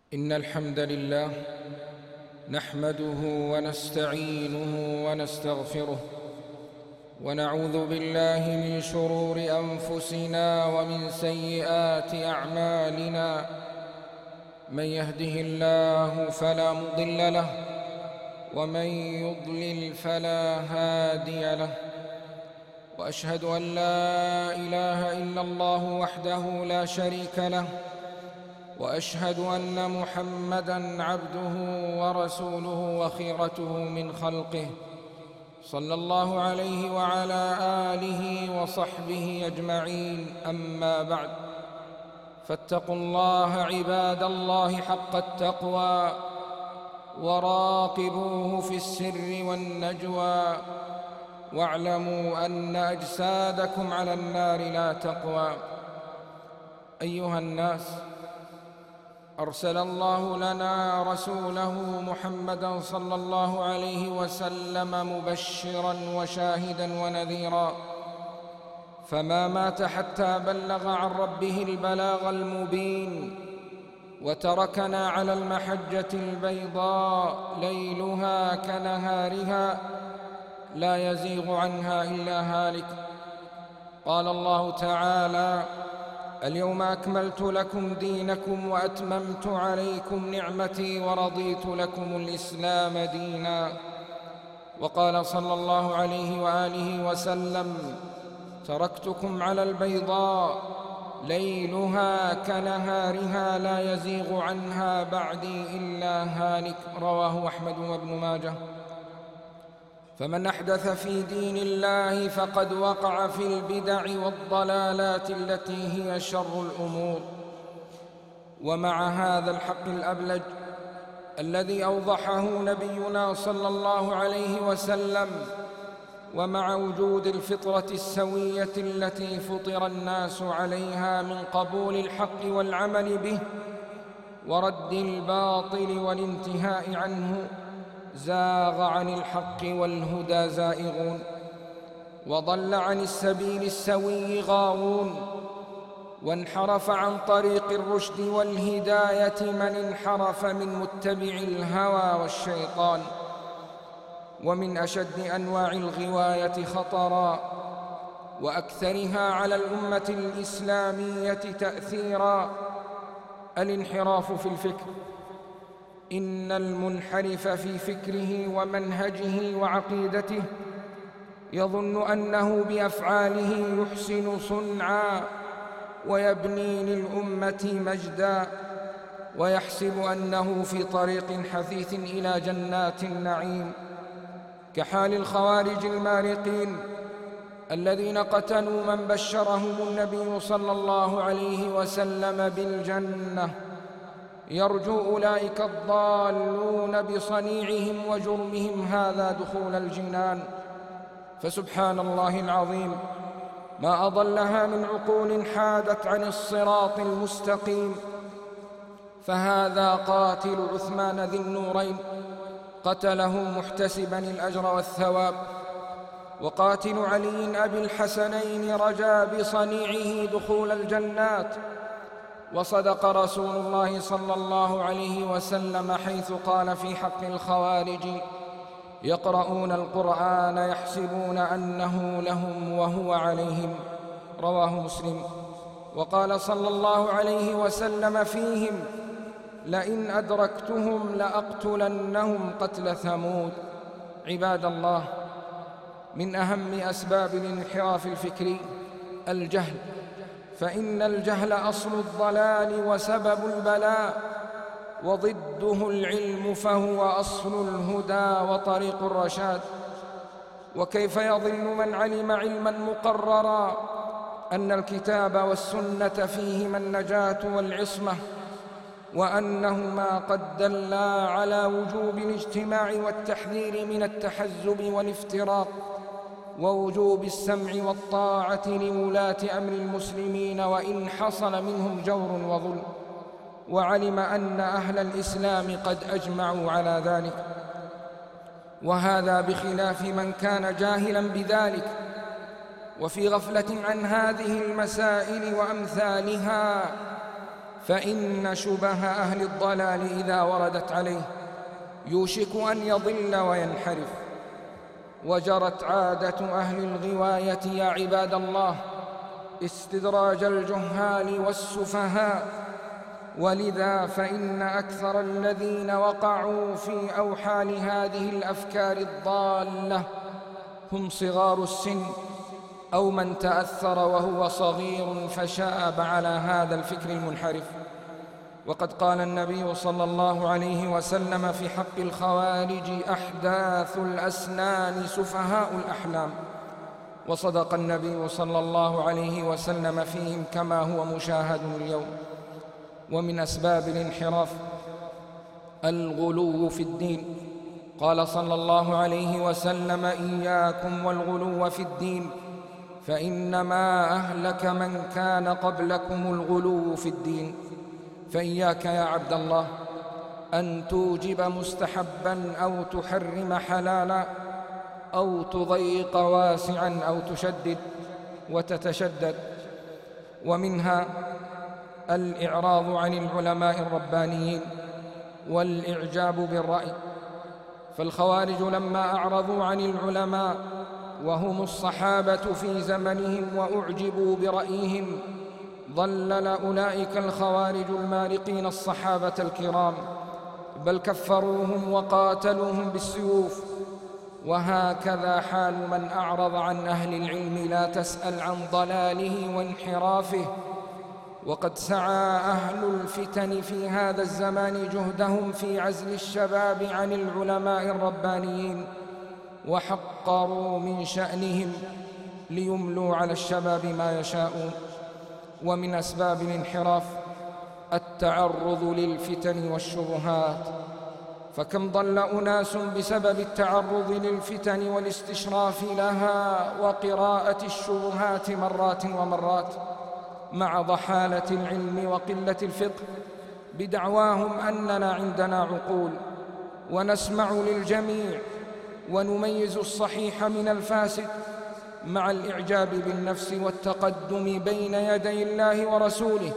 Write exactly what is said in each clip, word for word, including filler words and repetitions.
إن الحمد لله نحمده ونستعينه ونستغفره ونعوذ بالله من شرور أنفسنا ومن سيئات أعمالنا. من يهده الله فلا مضل له ومن يضلل فلا هادي له، وأشهد أن لا إله إلا الله وحده لا شريك له، وأشهد أن محمدًا عبده ورسوله وخيرته من خلقه، صلى الله عليه وعلى آله وصحبه أجمعين. أما بعد، فاتقوا الله عباد الله حق التقوى، وراقبوه في السر والنجوى، واعلموا أن أجسادكم على النار لا تقوى. أيها الناس، أرسل الله لنا رسوله محمدًا صلى الله عليه وسلم مبشرًا وشاهدًا ونذيرًا، فما مات حتى بلغ عن ربه البلاغ المبين، وتركنا على المحجة البيضاء ليلها كنهارها لا يزيغ عنها إلا هالك. قال الله تعالى: اليوم أكملت لكم دينكم وأتممت عليكم نعمتي ورضيت لكم الإسلام دينا. وقال صلى الله عليه وآله وسلم: تركتكم على البيضاء ليلها كنهارها لا يزيغ عنها بعدي إلا هالك. رواه أحمد وابن ماجه. فمن أحدث في دين الله فقد وقع في البدع والضلالات التي هي شر الأمور. ومع هذا الحق الأبلج الذي أوضحه نبينا صلى الله عليه وسلم، ومع وجود الفطرة السوية التي فطر الناس عليها من قبول الحق والعمل به ورد الباطل والانتهاء عنه، زاغ عن الحق والهدى زائغون، وضل عن السبيل السوي غاوون، وانحرف عن طريق الرشد والهداية من انحرف من متبع الهوى والشيطان. ومن أشد أنواع الغواية خطرًا وأكثرها على الأمة الإسلامية تأثيرًا الانحراف في الفكر. إن المنحرف في فكره ومنهجه وعقيدته يظن أنه بأفعاله يحسن صنعا ويبني للأمة مجدا، ويحسب أنه في طريق حثيث إلى جنات النعيم، كحال الخوارج المارقين الذين قتلوا من بشرهم النبي صلى الله عليه وسلم بالجنة. يرجو أولئك الضالون بصنيعهم وجرمهم هذا دخول الجنان. فسبحان الله العظيم، ما أضلها من عقول حادت عن الصراط المستقيم. فهذا قاتل عثمان ذي النورين قتله محتسبا الأجر والثواب، وقاتل علي أبي الحسنين رجا بصنيعه دخول الجنات. وصدق رسول الله صلى الله عليه وسلم حيث قال في حق الخوارج: يقرؤون القرآن يحسبون أنه لهم وهو عليهم. رواه مسلم. وقال صلى الله عليه وسلم فيهم: لئن أدركتهم لأقتلنهم قتل ثمود. عباد الله، من أهم أسباب الانحراف الفكري الجهل، فإن الجهل أصل الضلال وسبب البلاء، وضده العلم فهو أصل الهدى وطريق الرشاد. وكيف يضل من علم علما مقررا أن الكتاب والسنة فيهما النجاة والعصمة، وأنهما قد دلا على وجوب الاجتماع والتحذير من التحزب والافتراق، ووجوب السمع والطاعة لولاة أمر المسلمين وإن حصل منهم جور وظلم، وعلم أن أهل الإسلام قد أجمعوا على ذلك. وهذا بخلاف من كان جاهلا بذلك وفي غفلة عن هذه المسائل وأمثالها، فإن شبه أهل الضلال إذا وردت عليه يوشك أن يضل وينحرف. وجرت عادة أهل الغواية يا عباد الله استدراج الجهال والسفهاء، ولذا فإن أكثر الذين وقعوا في أوحال هذه الأفكار الضالة هم صغار السن أو من تأثر وهو صغير فشاب على هذا الفكر المنحرف. وقد قال النبي صلى الله عليه وسلم في حق الخوارج: أحداث الأسنان سفهاء الأحلام. وصدق النبي صلى الله عليه وسلم فيهم كما هو مشاهد اليوم. ومن أسباب الانحراف الغلو في الدين. قال صلى الله عليه وسلم: إياكم والغلو في الدين فإنما أهلك من كان قبلكم الغلو في الدين. فإياك يا عبد الله أن توجب مستحبا أو تحرم حلالا أو تضيق واسعا أو تشدد وتتشدد. ومنها الإعراض عن العلماء الربانيين والإعجاب بالرأي. فالخوارج لما أعرضوا عن العلماء وهم الصحابة في زمنهم وأعجبوا برأيهم ضلل أولئك الخوارج المارقين الصحابة الكرام، بل كفروهم وقاتلوهم بالسيوف. وهكذا حال من أعرض عن أهل العلم، لا تسأل عن ضلاله وانحرافه. وقد سعى أهل الفتن في هذا الزمان جهدهم في عزل الشباب عن العلماء الربانيين، وحقروا من شأنهم ليملوا على الشباب ما يشاءون. ومن أسباب الانحراف التعرض للفتن والشبهات. فكم ضل أناس بسبب التعرض للفتن والاستشراف لها وقراءة الشبهات مرات ومرات، مع ضحالة العلم وقلة الفقه، بدعواهم أننا عندنا عقول ونسمع للجميع ونميز الصحيح من الفاسد، مع الإعجاب بالنفس والتقدم بين يدي الله ورسوله،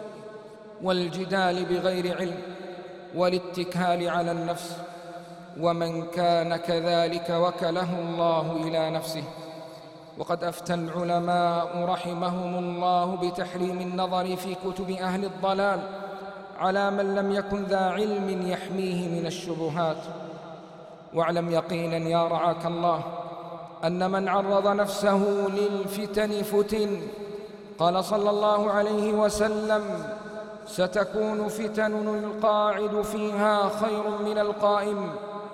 والجدال بغير علم، والاتكال على النفس. ومن كان كذلك وكله الله إلى نفسه. وقد أفتى العلماء رحمهم الله بتحريم النظر في كتب أهل الضلال على من لم يكن ذا علم يحميه من الشبهات. واعلم يقينا يا رعاك الله أن من عرض نفسه للفتن فتن. قال صلى الله عليه وسلم: ستكون فتن القاعد فيها خير من القائم،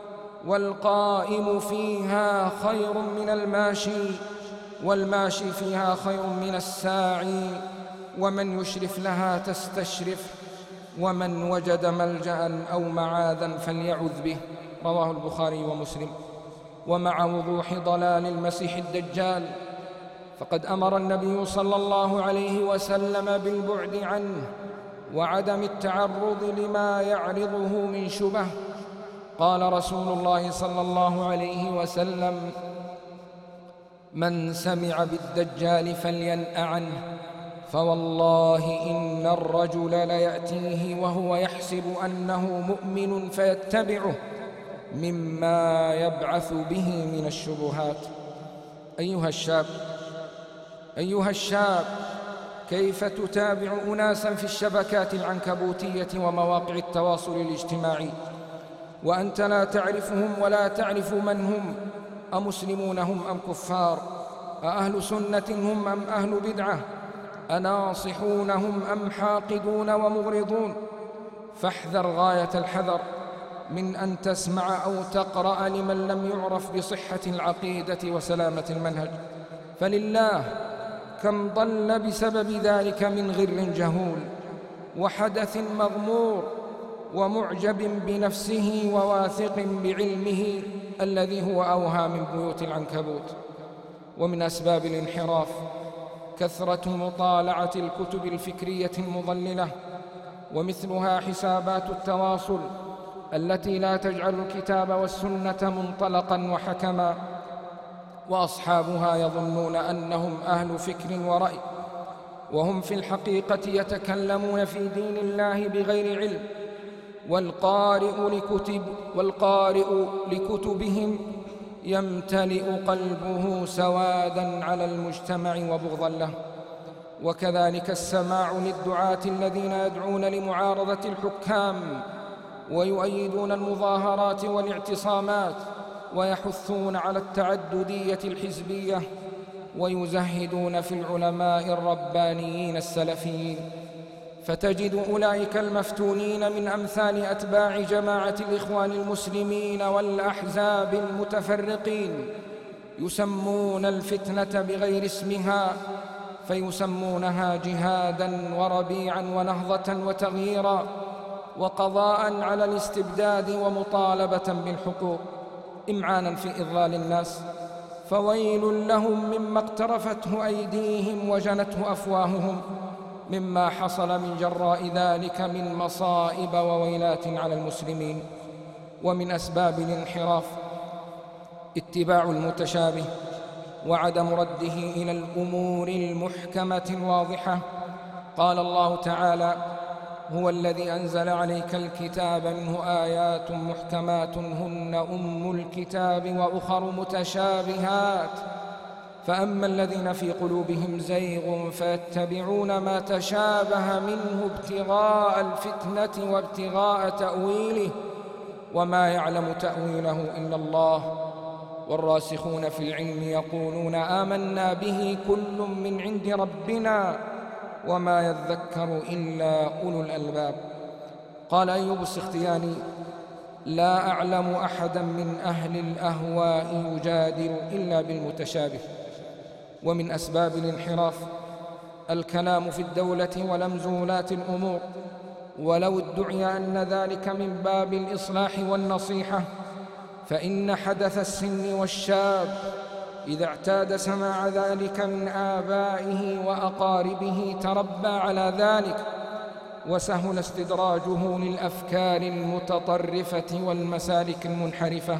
والقائم فيها خير من الماشي، والماشي فيها خير من الساعي، ومن يشرف لها تستشرف، ومن وجد ملجأ أو معاذا فليعذ به. رواه البخاري ومسلم. ومع وضوح ضلال المسيح الدجال فقد أمر النبي صلى الله عليه وسلم بالبعد عنه وعدم التعرض لما يعرضه من شبه. قال رسول الله صلى الله عليه وسلم: من سمع بالدجال فلينأ عنه، فوالله إن الرجل ليأتيه وهو يحسب أنه مؤمن فيتبعه مما يبعث به من الشبهات. أيها الشاب أيها الشاب كيف تتابع أناسا في الشبكات العنكبوتية ومواقع التواصل الاجتماعي وأنت لا تعرفهم ولا تعرف من هم؟ أمسلمون هم أم كفار؟ أأهل سنة هم أم أهل بدعة؟ أناصحون هم أم حاقدون ومغرضون؟ فاحذر غاية الحذر من أن تسمع أو تقرأ لمن لم يعرف بصحة العقيدة وسلامة المنهج. فلله كم ضل بسبب ذلك من غر جهول وحدث مغمور ومعجب بنفسه وواثق بعلمه الذي هو أوهى من بيوت العنكبوت. ومن أسباب الانحراف كثرة مطالعة الكتب الفكرية المضللة، ومثلها حسابات التواصل التي لا تجعل الكتاب والسنة منطلقا وحكما، وأصحابها يظنون أنهم أهل فكر ورأي، وهم في الحقيقة يتكلمون في دين الله بغير علم، والقارئ لكتب والقارئ لكتبهم يمتلئ قلبه سوادا على المجتمع وبغضا له. وكذلك السماع للدعاة الذين يدعون لمعارضة الحكام ويؤيدون المظاهرات والاعتصامات ويحثون على التعددية الحزبية ويزهدون في العلماء الربانيين السلفيين، فتجد أولئك المفتونين من أمثال أتباع جماعة الإخوان المسلمين والأحزاب المتفرقين يسمون الفتنة بغير اسمها، فيسمونها جهاداً وربيعاً ونهضة وتغييراً وقضاء على الاستبداد ومطالبة بالحقوق، إمعاناً في إضلال الناس. فويل لهم مما اقترفته أيديهم وجنته أفواههم مما حصل من جراء ذلك من مصائب وويلات على المسلمين. ومن أسباب الانحراف اتباع المتشابه وعدم رده إلى الأمور المحكمة الواضحة. قال الله تعالى: هو الذي أنزل عليك الكتاب منه آيات محكمات هن أم الكتاب وأخر متشابهات فأما الذين في قلوبهم زيغ فيتبعون ما تشابه منه ابتغاء الفتنة وابتغاء تأويله وما يعلم تأويله إلا الله والراسخون في العلم يقولون آمنا به كل من عند ربنا وما يذكر إلا أولو الألباب. قال أيوب السختياني: لا أعلم أحدا من أهل الأهواء يجادل إلا بالمتشابه. ومن أسباب الانحراف الكلام في الدولة ولمز ولاة الأمور، ولو ادعي أن ذلك من باب الإصلاح والنصيحة، فإن حدث السن والشاب إذا اعتاد سماع ذلك من آبائه وأقاربه تربى على ذلك، وسهل استدراجه للأفكار المتطرفة والمسالك المنحرفة،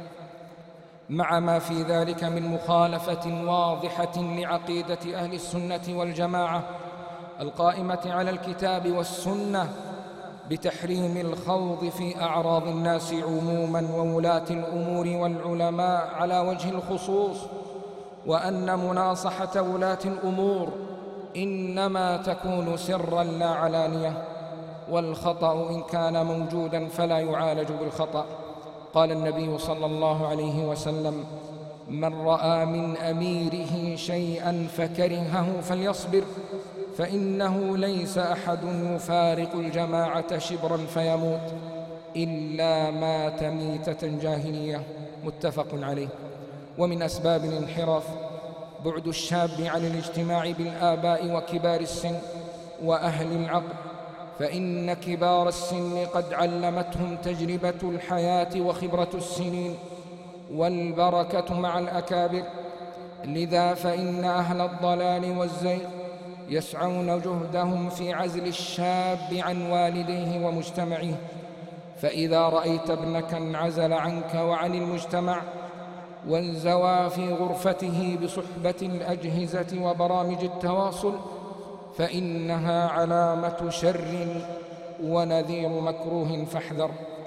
مع ما في ذلك من مخالفة واضحة لعقيدة أهل السنة والجماعة القائمة على الكتاب والسنة بتحريم الخوض في أعراض الناس عموماً وولاة الأمور والعلماء على وجه الخصوص، وأن مناصحة ولاة الأمور إنما تكون سراً لا علانية، والخطأ إن كان موجوداً فلا يعالج بالخطأ. قال النبي صلى الله عليه وسلم: من رأى من أميره شيئاً فكرهه فليصبر، فإنه ليس أحد يفارق الجماعة شبراً فيموت إلا مات ميتة جاهلية. متفق عليه. ومن أسباب الانحراف بعد الشاب عن الاجتماع بالآباء وكبار السن وأهل العقل، فإن كبار السن قد علمتهم تجربة الحياة وخبرة السنين والبركة مع الأكابر، لذا فإن أهل الضلال والزيغ يسعون جهدهم في عزل الشاب عن والديه ومجتمعه. فإذا رأيت ابنك انعزل عنك وعن المجتمع وانزوى في غرفته بصحبة الأجهزة وبرامج التواصل، فإنها علامة شر ونذير مكروه، فاحذر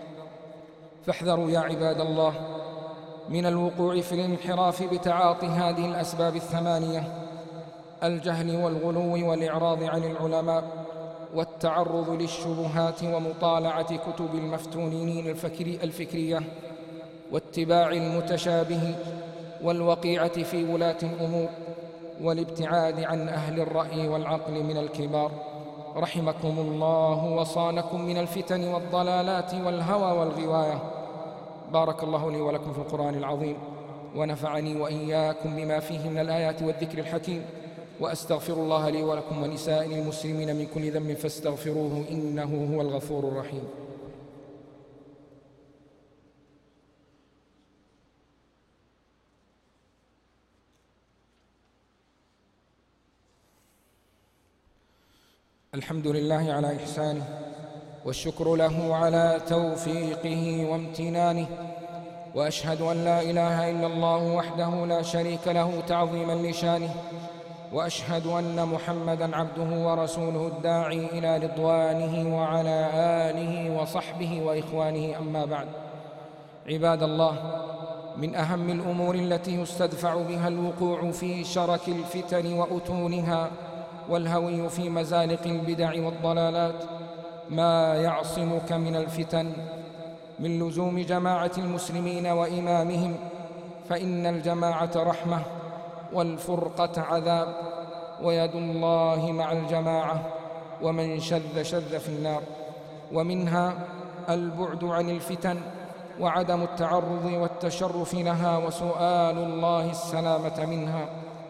فاحذروا يا عباد الله من الوقوع في الانحراف بتعاطي هذه الأسباب الثمانية: الجهل والغلو والإعراض عن العلماء والتعرض للشبهات ومطالعة كتب المفتونين الفكري الفكرية واتباع المتشابه والوقيعة في ولاة الأمور والابتعاد عن أهل الرأي والعقل من الكبار. رحمكم الله وصانكم من الفتن والضلالات والهوى والغواية. بارك الله لي ولكم في القرآن العظيم، ونفعني وإياكم بما فيه من الآيات والذكر الحكيم، وأستغفر الله لي ولكم ولسائر المسلمين من كل ذنب فاستغفروه إنه هو الغفور الرحيم. الحمد لله على إحسانه، والشكر له على توفيقه وامتنانه، وأشهد أن لا إله إلا الله وحده لا شريك له تعظيما لشانه، وأشهد أن محمدًا عبده ورسوله الداعي إلى رضوانه وعلى آله وصحبه وإخوانه، أما بعد. عباد الله، من أهم الأمور التي يستدفع بها الوقوع في شرك الفتن وأتونها والهوي في مزالق البدع والضلالات ما يعصمك من الفتن من لزوم جماعة المسلمين وإمامهم، فإن الجماعة رحمة والفرقة عذاب، ويد الله مع الجماعة، ومن شذ شذ في النار. ومنها البعد عن الفتن وعدم التعرض والتشرف لها وسؤال الله السلامة منها.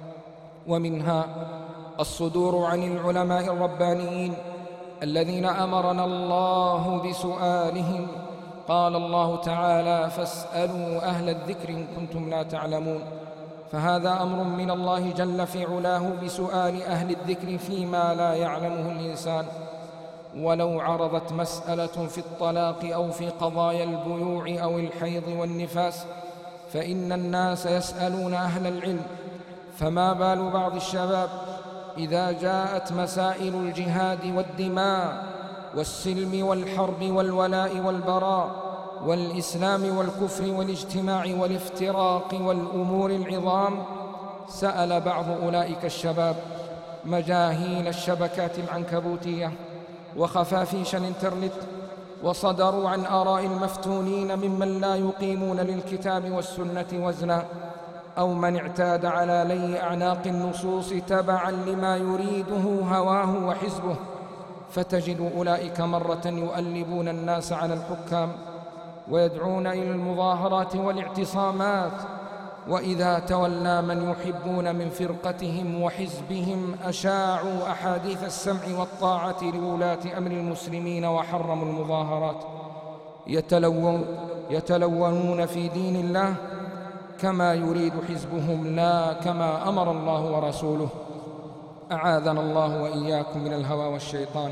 ومنها الصدور عن العلماء الربانيين الذين أمرنا الله بسؤالهم. قال الله تعالى: فاسألوا أهل الذكر إن كنتم لا تعلمون. فهذا أمر من الله جل في علاه بسؤال أهل الذكر فيما لا يعلمه الإنسان. ولو عرضت مسألة في الطلاق أو في قضايا البيوع أو الحيض والنفاس فإن الناس يسألون أهل العلم، فما بال بعض الشباب إذا جاءت مسائل الجهاد والدماء والسلم والحرب والولاء والبراء والإسلام والكفر والاجتماع والافتراق والأمور العظام، سأل بعض أولئك الشباب مجاهيل الشبكات العنكبوتية وخفافيش الإنترنت، وصدروا عن آراء المفتونين ممن لا يقيمون للكتاب والسنة وزنا، أو من اعتاد على لي أعناق النصوص تبعا لما يريده هواه وحزبه، فتجد أولئك مرة يؤلبون الناس على الحكام ويدعون إلى المظاهرات والاعتصامات، وإذا تولى من يحبون من فرقتهم وحزبهم أشاعوا أحاديث السمع والطاعة لولاة أمر المسلمين وحرموا المظاهرات. يتلون يتلونون في دين الله كما يريد حزبهم لا كما أمر الله ورسوله. أعاذنا الله وإياكم من الهوى والشيطان.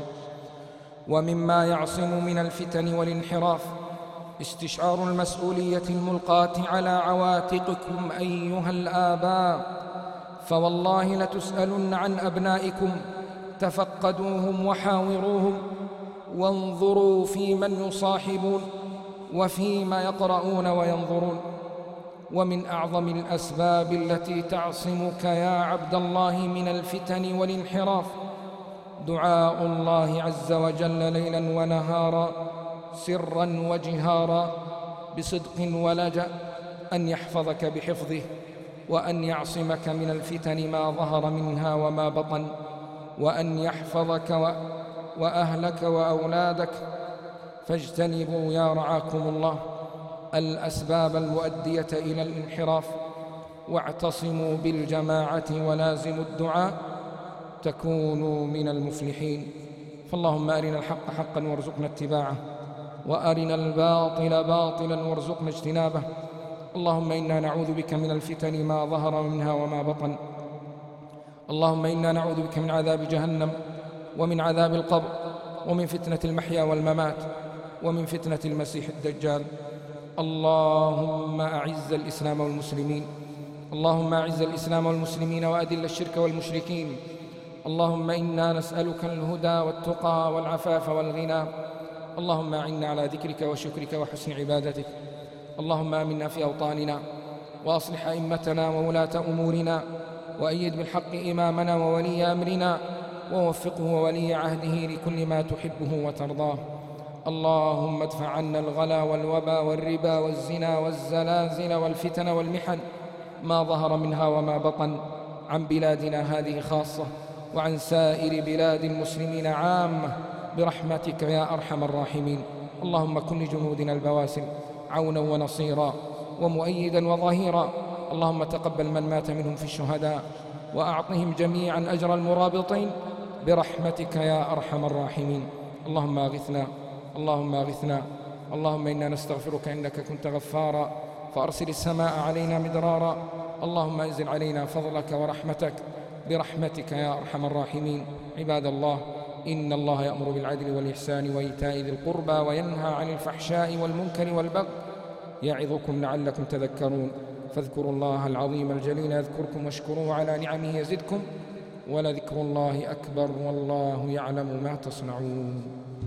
ومما يعصم من الفتن والانحراف استشعار المسؤولية الملقاة على عواتقكم أيها الآباء، فوالله لتسألن عن أبنائكم، تفقدوهم وحاوروهم وانظروا في من يصاحبون وفيما يقرؤون وينظرون. ومن أعظم الأسباب التي تعصمك يا عبد الله من الفتن والانحراف دعاء الله عز وجل ليلا ونهارا سرا وجهارا بصدق ولجأ أن يحفظك بحفظه، وأن يعصمك من الفتن ما ظهر منها وما بطن، وأن يحفظك وأهلك وأولادك. فاجتنبوا يا رعاكم الله الأسباب المؤدية إلى الانحراف، واعتصموا بالجماعة ولازموا الدعاء تكونوا من المفلحين. فاللهم أرنا الحق حقا وارزقنا اتباعه، وأرنا الباطل باطلا وارزقنا اجتنابه. اللهم إنا نعوذ بك من الفتن ما ظهر منها وما بطن. اللهم إنا نعوذ بك من عذاب جهنم ومن عذاب القبر ومن فتنة المحيا والممات ومن فتنة المسيح الدجال. اللهم أعز الإسلام والمسلمين اللهم أعز الإسلام والمسلمين وأذل الشرك والمشركين. اللهم إنا نسألك الهدى والتقى والعفاف والغنى. اللهم أعنا على ذكرك وشكرك وحسن عبادتك. اللهم آمنا في أوطاننا، وأصلح أئمتنا وولاة أمورنا، وأيد بالحق إمامنا وولي أمرنا، ووفقه وولي عهده لكل ما تحبه وترضاه. اللهم ادفع عنا الغلا والوبا والربا والزنا والزلازل والفتن والمحن ما ظهر منها وما بطن عن بلادنا هذه خاصة، وعن سائر بلاد المسلمين عامة، برحمتك يا أرحم الراحمين. اللهم كن لجنودنا البواسل عونا ونصيرا ومؤيدا وظهيرا. اللهم تقبل من مات منهم في الشهداء، وأعطهم جميعا أجر المرابطين برحمتك يا أرحم الراحمين. اللهم أغثنا اللهم أغثنا اللهم إنا نستغفرك إنك كنت غفارا، فأرسل السماء علينا مدرارا. اللهم أنزل علينا فضلك ورحمتك برحمتك يا أرحم الراحمين. عباد الله، إن الله يأمر بالعدل والإحسان وإيتاء ذي القربى وينهى عن الفحشاء والمنكر والبغي يعظكم لعلكم تذكرون. فاذكروا الله العظيم الجليل يذكركم، واشكروه على نعمه يزدكم، ولذكر الله أكبر والله يعلم ما تصنعون.